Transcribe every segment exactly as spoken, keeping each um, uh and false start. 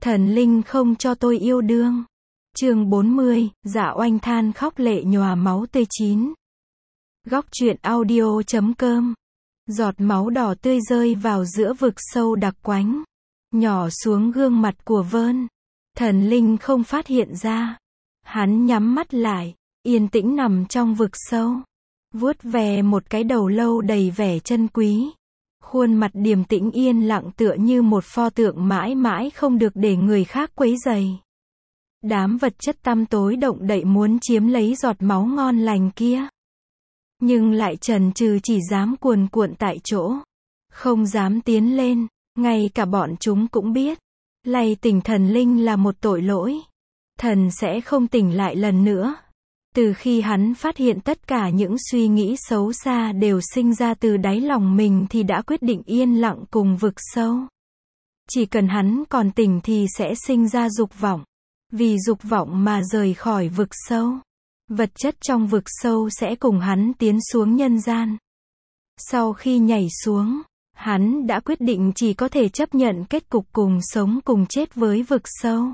Thần linh không cho tôi yêu đương. Chương bốn mươi, Dạ Oanh than khóc lệ nhòa máu tươi chín. Góc truyện audio chấm com. Giọt máu đỏ tươi rơi vào giữa vực sâu đặc quánh, nhỏ xuống gương mặt của Vơn. Thần linh không phát hiện ra. Hắn nhắm mắt lại, yên tĩnh nằm trong vực sâu, vuốt ve một cái đầu lâu đầy vẻ chân quý. Khuôn mặt điềm tĩnh yên lặng tựa như một pho tượng mãi mãi không được để người khác quấy rầy. Đám vật chất tăm tối động đậy muốn chiếm lấy giọt máu ngon lành kia, nhưng lại chần chừ chỉ dám cuồn cuộn tại chỗ, không dám tiến lên. Ngay cả bọn chúng cũng biết, lay tỉnh thần linh là một tội lỗi. Thần sẽ không tỉnh lại lần nữa. Từ khi hắn phát hiện tất cả những suy nghĩ xấu xa đều sinh ra từ đáy lòng mình thì đã quyết định yên lặng cùng vực sâu. Chỉ cần hắn còn tỉnh thì sẽ sinh ra dục vọng. Vì dục vọng mà rời khỏi vực sâu. Vật chất trong vực sâu sẽ cùng hắn tiến xuống nhân gian. Sau khi nhảy xuống, hắn đã quyết định chỉ có thể chấp nhận kết cục cùng sống cùng chết với vực sâu.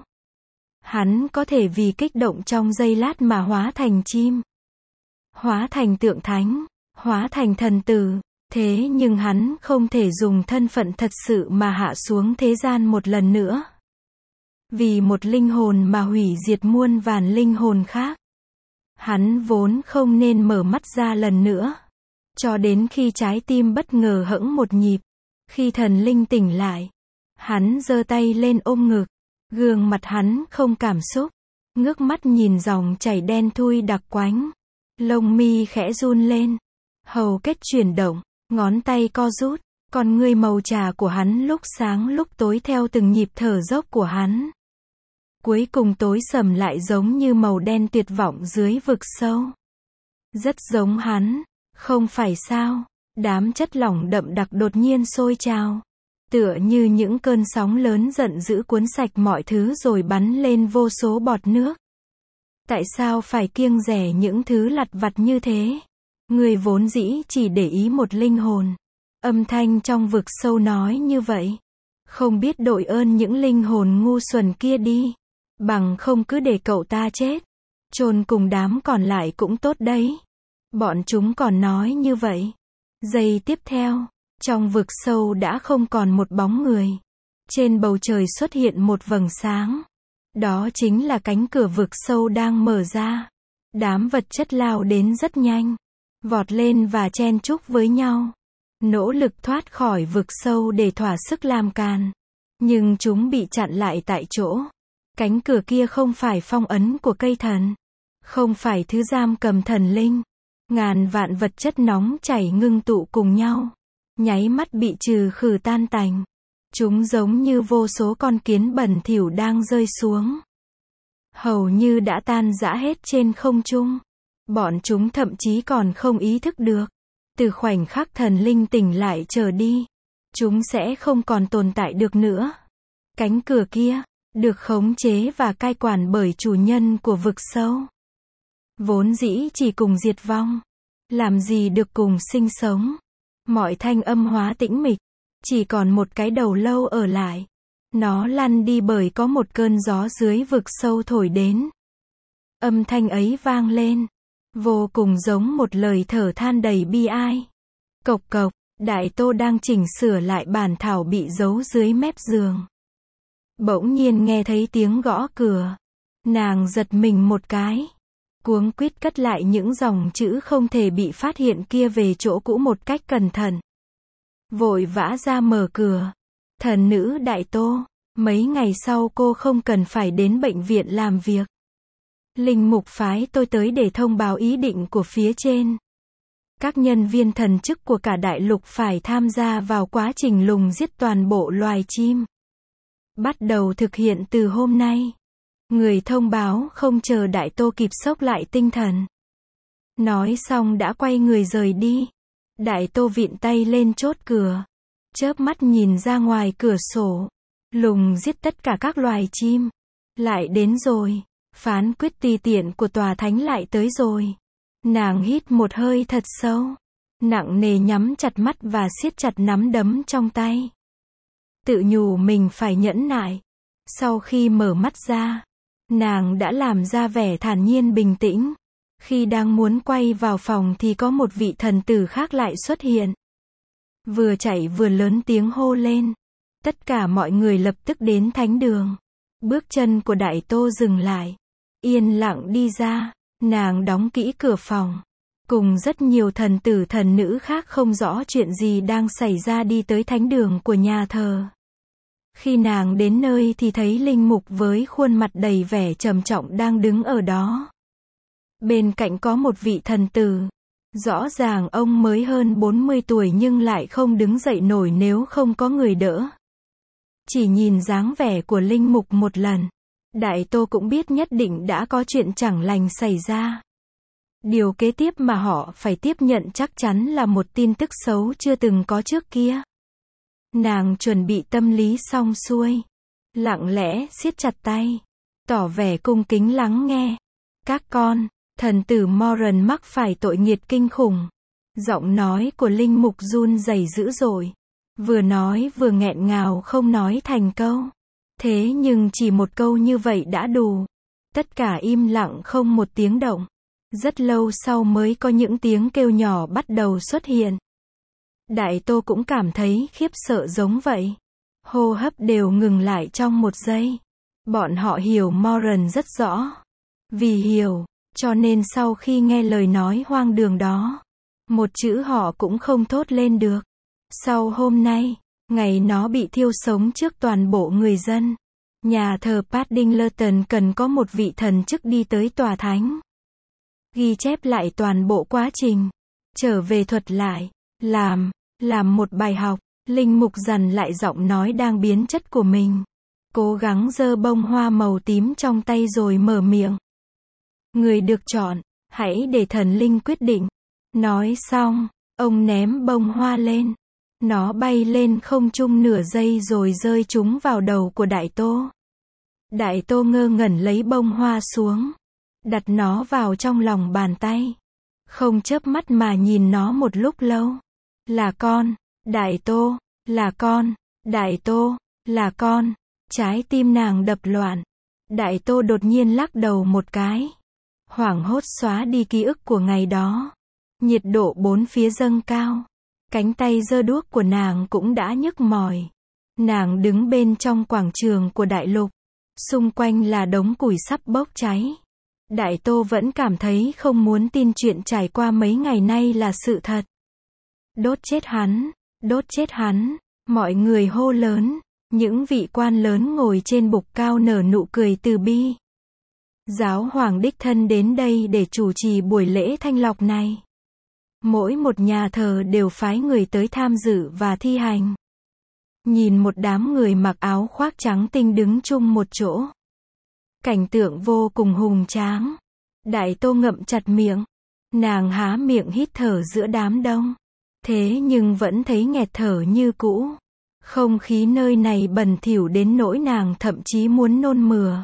Hắn có thể vì kích động trong giây lát mà hóa thành chim, hóa thành tượng thánh, hóa thành thần tử. Thế nhưng hắn không thể dùng thân phận thật sự mà hạ xuống thế gian một lần nữa. Vì một linh hồn mà hủy diệt muôn vàn linh hồn khác. Hắn vốn không nên mở mắt ra lần nữa. Cho đến khi trái tim bất ngờ hẫng một nhịp. Khi thần linh tỉnh lại, hắn giơ tay lên ôm ngực. Gương mặt hắn không cảm xúc, ngước mắt nhìn dòng chảy đen thui đặc quánh. Lông mi khẽ run lên, hầu kết chuyển động, ngón tay co rút, con ngươi màu trà của hắn lúc sáng lúc tối theo từng nhịp thở dốc của hắn. Cuối cùng tối sầm lại giống như màu đen tuyệt vọng dưới vực sâu. Rất giống hắn, không phải sao? Đám chất lỏng đậm đặc đột nhiên sôi trào. Tựa như những cơn sóng lớn giận dữ cuốn sạch mọi thứ rồi bắn lên vô số bọt nước. Tại sao phải kiêng dè những thứ lặt vặt như thế? Người vốn dĩ chỉ để ý một linh hồn. Âm thanh trong vực sâu nói như vậy. Không biết đội ơn những linh hồn ngu xuẩn kia đi. Bằng không cứ để cậu ta chết. Chôn cùng đám còn lại cũng tốt đấy. Bọn chúng còn nói như vậy. Giây tiếp theo, trong vực sâu đã không còn một bóng người. Trên bầu trời xuất hiện một vầng sáng. Đó chính là cánh cửa vực sâu đang mở ra. Đám vật chất lao đến rất nhanh, vọt lên và chen chúc với nhau, nỗ lực thoát khỏi vực sâu để thỏa sức làm càn. Nhưng chúng bị chặn lại tại chỗ. Cánh cửa kia không phải phong ấn của cây thần, không phải thứ giam cầm thần linh. Ngàn vạn vật chất nóng chảy ngưng tụ cùng nhau, nháy mắt bị trừ khử tan tành. Chúng giống như vô số con kiến bẩn thỉu đang rơi xuống, hầu như đã tan rã hết trên không trung. Bọn chúng thậm chí còn không ý thức được, từ khoảnh khắc thần linh tỉnh lại trở đi, chúng sẽ không còn tồn tại được nữa. Cánh cửa kia được khống chế và cai quản bởi chủ nhân của vực sâu. Vốn dĩ chỉ cùng diệt vong, làm gì được cùng sinh sống. Mọi thanh âm hóa tĩnh mịch, chỉ còn một cái đầu lâu ở lại. Nó lăn đi bởi có một cơn gió dưới vực sâu thổi đến. Âm thanh ấy vang lên, vô cùng giống một lời thở than đầy bi ai. Cộc cộc, Đại Tô đang chỉnh sửa lại bản thảo bị giấu dưới mép giường. Bỗng nhiên nghe thấy tiếng gõ cửa. Nàng giật mình một cái, cuống quýt cất lại những dòng chữ không thể bị phát hiện kia về chỗ cũ một cách cẩn thận. Vội vã ra mở cửa. Thần nữ Đại Tô, mấy ngày sau cô không cần phải đến bệnh viện làm việc. Linh mục phái tôi tới để thông báo ý định của phía trên. Các nhân viên thần chức của cả đại lục phải tham gia vào quá trình lùng giết toàn bộ loài chim. Bắt đầu thực hiện từ hôm nay. Người thông báo không chờ Đại Tô kịp xốc lại tinh thần. Nói xong đã quay người rời đi. Đại Tô vịn tay lên chốt cửa, chớp mắt nhìn ra ngoài cửa sổ. Lùng giết tất cả các loài chim. Lại đến rồi. Phán quyết tùy tiện của tòa thánh lại tới rồi. Nàng hít một hơi thật sâu, nặng nề nhắm chặt mắt và siết chặt nắm đấm trong tay. Tự nhủ mình phải nhẫn nại. Sau khi mở mắt ra, nàng đã làm ra vẻ thản nhiên bình tĩnh. Khi đang muốn quay vào phòng thì có một vị thần tử khác lại xuất hiện. Vừa chạy vừa lớn tiếng hô lên. Tất cả mọi người lập tức đến thánh đường. Bước chân của Đại Tô dừng lại. Yên lặng đi ra. Nàng đóng kỹ cửa phòng. Cùng rất nhiều thần tử thần nữ khác không rõ chuyện gì đang xảy ra đi tới thánh đường của nhà thờ. Khi nàng đến nơi thì thấy Linh Mục với khuôn mặt đầy vẻ trầm trọng đang đứng ở đó. Bên cạnh có một vị thần tử. Rõ ràng ông mới hơn bốn mươi tuổi nhưng lại không đứng dậy nổi nếu không có người đỡ. Chỉ nhìn dáng vẻ của Linh Mục một lần, Đại Tô cũng biết nhất định đã có chuyện chẳng lành xảy ra. Điều kế tiếp mà họ phải tiếp nhận chắc chắn là một tin tức xấu chưa từng có trước kia. Nàng chuẩn bị tâm lý xong xuôi, lặng lẽ siết chặt tay, tỏ vẻ cung kính lắng nghe. Các con, thần tử Moran mắc phải tội nghiệt kinh khủng. Giọng nói của Linh Mục run rẩy dữ dội. Vừa nói vừa nghẹn ngào không nói thành câu. Thế nhưng chỉ một câu như vậy đã đủ. Tất cả im lặng không một tiếng động. Rất lâu sau mới có những tiếng kêu nhỏ bắt đầu xuất hiện. Đại Tô cũng cảm thấy khiếp sợ giống vậy. Hô hấp đều ngừng lại trong một giây. Bọn họ hiểu Moran rất rõ. Vì hiểu, cho nên sau khi nghe lời nói hoang đường đó, một chữ họ cũng không thốt lên được. Sau hôm nay, ngày nó bị thiêu sống trước toàn bộ người dân, nhà thờ Paddington cần có một vị thần chức đi tới tòa thánh. Ghi chép lại toàn bộ quá trình. Trở về thuật lại. Làm. Làm một bài học. Linh Mục dằn lại giọng nói đang biến chất của mình. Cố gắng giơ bông hoa màu tím trong tay rồi mở miệng. Người được chọn, hãy để thần linh quyết định. Nói xong, ông ném bông hoa lên. Nó bay lên không trung nửa giây rồi rơi trúng vào đầu của Đại Tô. Đại Tô ngơ ngẩn lấy bông hoa xuống. Đặt nó vào trong lòng bàn tay. Không chớp mắt mà nhìn nó một lúc lâu. Là con, Đại Tô, là con, Đại Tô, là con. Trái tim nàng đập loạn. Đại Tô đột nhiên lắc đầu một cái. Hoảng hốt xóa đi ký ức của ngày đó. Nhiệt độ bốn phía dâng cao. Cánh tay giơ đuốc của nàng cũng đã nhức mỏi. Nàng đứng bên trong quảng trường của đại lục. Xung quanh là đống củi sắp bốc cháy. Đại Tô vẫn cảm thấy không muốn tin chuyện trải qua mấy ngày nay là sự thật. Đốt chết hắn, đốt chết hắn. Mọi người hô lớn. Những vị quan lớn ngồi trên bục cao nở nụ cười từ bi. Giáo hoàng đích thân đến đây để chủ trì buổi lễ thanh lọc này. Mỗi một nhà thờ đều phái người tới tham dự và thi hành. Nhìn một đám người mặc áo khoác trắng tinh đứng chung một chỗ. Cảnh tượng vô cùng hùng tráng. Đại Tô ngậm chặt miệng. Nàng há miệng hít thở giữa đám đông. Thế nhưng vẫn thấy nghẹt thở như cũ. Không khí nơi này bẩn thỉu đến nỗi nàng thậm chí muốn nôn mửa.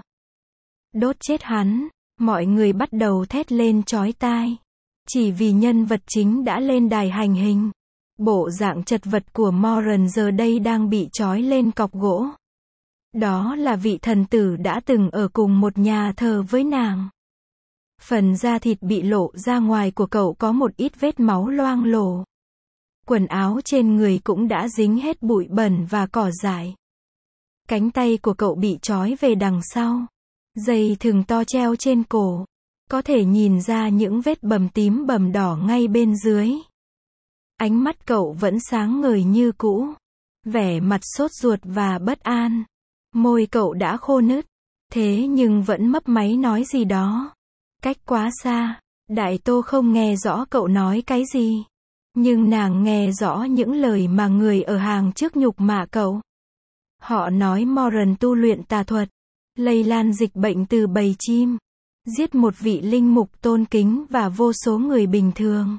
Đốt chết hắn. Mọi người bắt đầu thét lên chói tai. Chỉ vì nhân vật chính đã lên đài hành hình. Bộ dạng chật vật của Moran giờ đây đang bị trói lên cọc gỗ. Đó là vị thần tử đã từng ở cùng một nhà thờ với nàng. Phần da thịt bị lộ ra ngoài của cậu có một ít vết máu loang lổ. Quần áo trên người cũng đã dính hết bụi bẩn và cỏ dại. Cánh tay của cậu bị trói về đằng sau. Dây thừng to treo trên cổ. Có thể nhìn ra những vết bầm tím bầm đỏ ngay bên dưới. Ánh mắt cậu vẫn sáng ngời như cũ. Vẻ mặt sốt ruột và bất an. Môi cậu đã khô nứt. Thế nhưng vẫn mấp máy nói gì đó. Cách quá xa. Đại Tô không nghe rõ cậu nói cái gì. Nhưng nàng nghe rõ những lời mà người ở hàng trước nhục mạ cậu. Họ nói Moran tu luyện tà thuật. Lây lan dịch bệnh từ bầy chim. Giết một vị linh mục tôn kính và vô số người bình thường.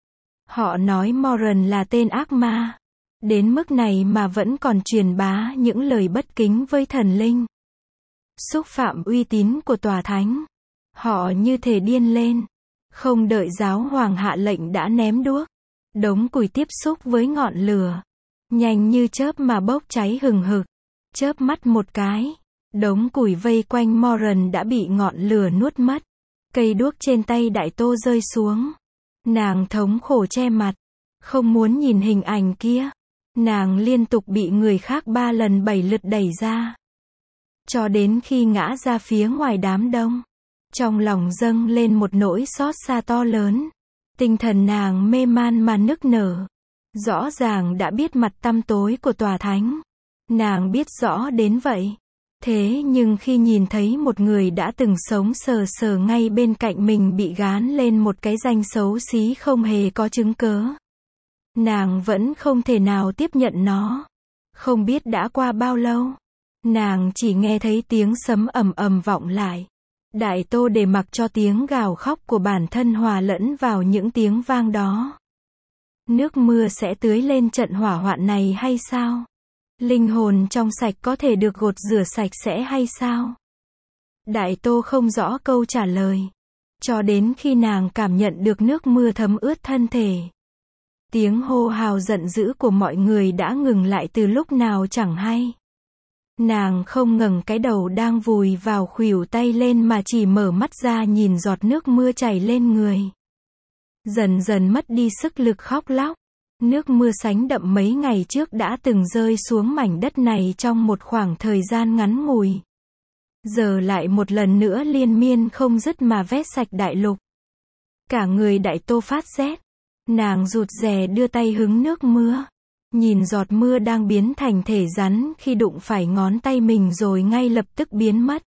Họ nói Moran là tên ác ma. Đến mức này mà vẫn còn truyền bá những lời bất kính với thần linh. Xúc phạm uy tín của tòa thánh. Họ như thể điên lên. Không đợi giáo hoàng hạ lệnh đã ném đuốc. Đống củi tiếp xúc với ngọn lửa. Nhanh như chớp mà bốc cháy hừng hực. Chớp mắt một cái. Đống củi vây quanh Moran đã bị ngọn lửa nuốt mất. Cây đuốc trên tay Đại Tô rơi xuống. Nàng thống khổ che mặt. Không muốn nhìn hình ảnh kia. Nàng liên tục bị người khác ba lần bảy lượt đẩy ra. Cho đến khi ngã ra phía ngoài đám đông. Trong lòng dâng lên một nỗi xót xa to lớn. Tinh thần nàng mê man mà nức nở. Rõ ràng đã biết mặt tăm tối của tòa thánh. Nàng biết rõ đến vậy. Thế nhưng khi nhìn thấy một người đã từng sống sờ sờ ngay bên cạnh mình bị gán lên một cái danh xấu xí không hề có chứng cớ. Nàng vẫn không thể nào tiếp nhận nó. Không biết đã qua bao lâu. Nàng chỉ nghe thấy tiếng sấm ầm ầm vọng lại. Đại Tô để mặc cho tiếng gào khóc của bản thân hòa lẫn vào những tiếng vang đó. Nước mưa sẽ tưới lên trận hỏa hoạn này hay sao? Linh hồn trong sạch có thể được gột rửa sạch sẽ hay sao? Đại Tô không rõ câu trả lời. Cho đến khi nàng cảm nhận được nước mưa thấm ướt thân thể. Tiếng hô hào giận dữ của mọi người đã ngừng lại từ lúc nào chẳng hay. Nàng không ngẩng cái đầu đang vùi vào khuỷu tay lên mà chỉ mở mắt ra nhìn giọt nước mưa chảy lên người. Dần dần mất đi sức lực khóc lóc. Nước mưa sánh đậm mấy ngày trước đã từng rơi xuống mảnh đất này trong một khoảng thời gian ngắn ngủi. Giờ lại một lần nữa liên miên không dứt mà vét sạch đại lục. Cả người Đại Tô phát rét. Nàng rụt rè đưa tay hứng nước mưa. Nhìn giọt mưa đang biến thành thể rắn khi đụng phải ngón tay mình rồi ngay lập tức biến mất.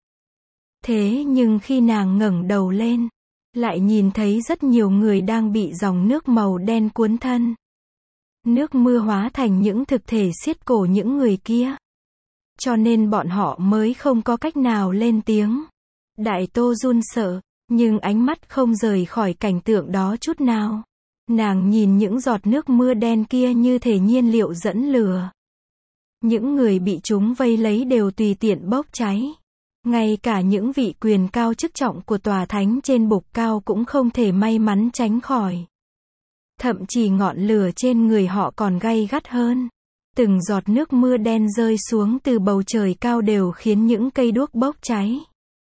Thế nhưng khi nàng ngẩng đầu lên, lại nhìn thấy rất nhiều người đang bị dòng nước màu đen cuốn thân. Nước mưa hóa thành những thực thể xiết cổ những người kia. Cho nên bọn họ mới không có cách nào lên tiếng. Đại Tô run sợ, nhưng ánh mắt không rời khỏi cảnh tượng đó chút nào. Nàng nhìn những giọt nước mưa đen kia như thể nhiên liệu dẫn lửa. Những người bị chúng vây lấy đều tùy tiện bốc cháy. Ngay cả những vị quyền cao chức trọng của tòa thánh trên bục cao cũng không thể may mắn tránh khỏi. Thậm chí ngọn lửa trên người họ còn gay gắt hơn. Từng giọt nước mưa đen rơi xuống từ bầu trời cao đều khiến những cây đuốc bốc cháy.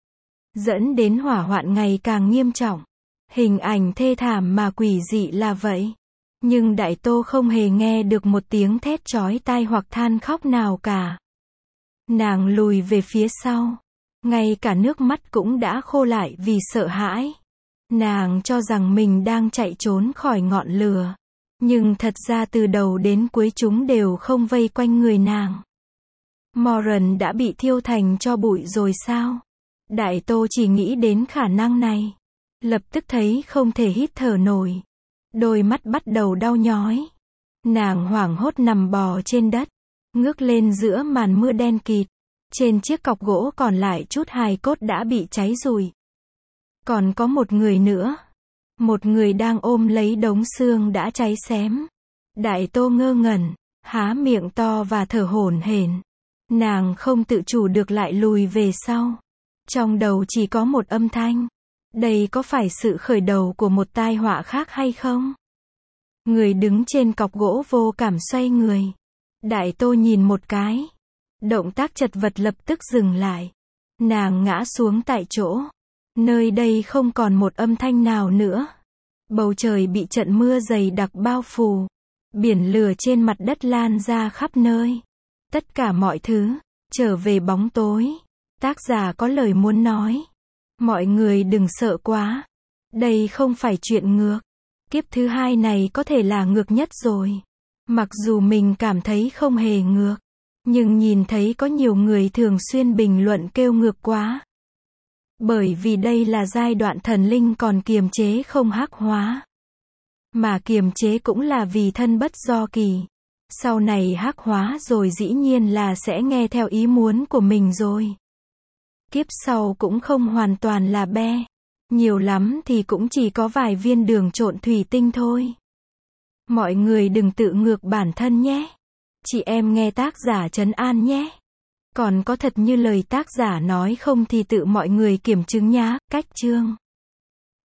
Dẫn đến hỏa hoạn ngày càng nghiêm trọng. Hình ảnh thê thảm mà quỷ dị là vậy. Nhưng Đại Tô không hề nghe được một tiếng thét chói tai hoặc than khóc nào cả. Nàng lùi về phía sau. Ngay cả nước mắt cũng đã khô lại vì sợ hãi. Nàng cho rằng mình đang chạy trốn khỏi ngọn lửa. Nhưng thật ra từ đầu đến cuối chúng đều không vây quanh người nàng. Moran đã bị thiêu thành tro bụi rồi sao? Đại Tô chỉ nghĩ đến khả năng này. Lập tức thấy không thể hít thở nổi. Đôi mắt bắt đầu đau nhói. Nàng hoảng hốt nằm bò trên đất. Ngước lên giữa màn mưa đen kịt. Trên chiếc cọc gỗ còn lại chút hài cốt đã bị cháy rụi. Còn có một người nữa. Một người đang ôm lấy đống xương đã cháy xém. Đại Tô ngơ ngẩn, há miệng to và thở hổn hển. Nàng không tự chủ được lại lùi về sau. Trong đầu chỉ có một âm thanh. Đây có phải sự khởi đầu của một tai họa khác hay không? Người đứng trên cọc gỗ vô cảm xoay người. Đại Tô nhìn một cái. Động tác chật vật lập tức dừng lại. Nàng ngã xuống tại chỗ. Nơi đây không còn một âm thanh nào nữa. Bầu trời bị trận mưa dày đặc bao phủ. Biển lửa trên mặt đất lan ra khắp nơi. Tất cả mọi thứ trở về bóng tối. Tác giả có lời muốn nói. Mọi người đừng sợ quá. Đây không phải chuyện ngược. Kiếp thứ hai này có thể là ngược nhất rồi. Mặc dù mình cảm thấy không hề ngược. Nhưng nhìn thấy có nhiều người thường xuyên bình luận kêu ngược quá. Bởi vì đây là giai đoạn thần linh còn kiềm chế không hắc hóa. Mà kiềm chế cũng là vì thân bất do kỳ. Sau này hắc hóa rồi dĩ nhiên là sẽ nghe theo ý muốn của mình rồi. Kiếp sau cũng không hoàn toàn là be. Nhiều lắm thì cũng chỉ có vài viên đường trộn thủy tinh thôi. Mọi người đừng tự ngược bản thân nhé. Chị em nghe tác giả trấn an nhé. Còn có thật như lời tác giả nói không thì tự mọi người kiểm chứng nhá. Cách chương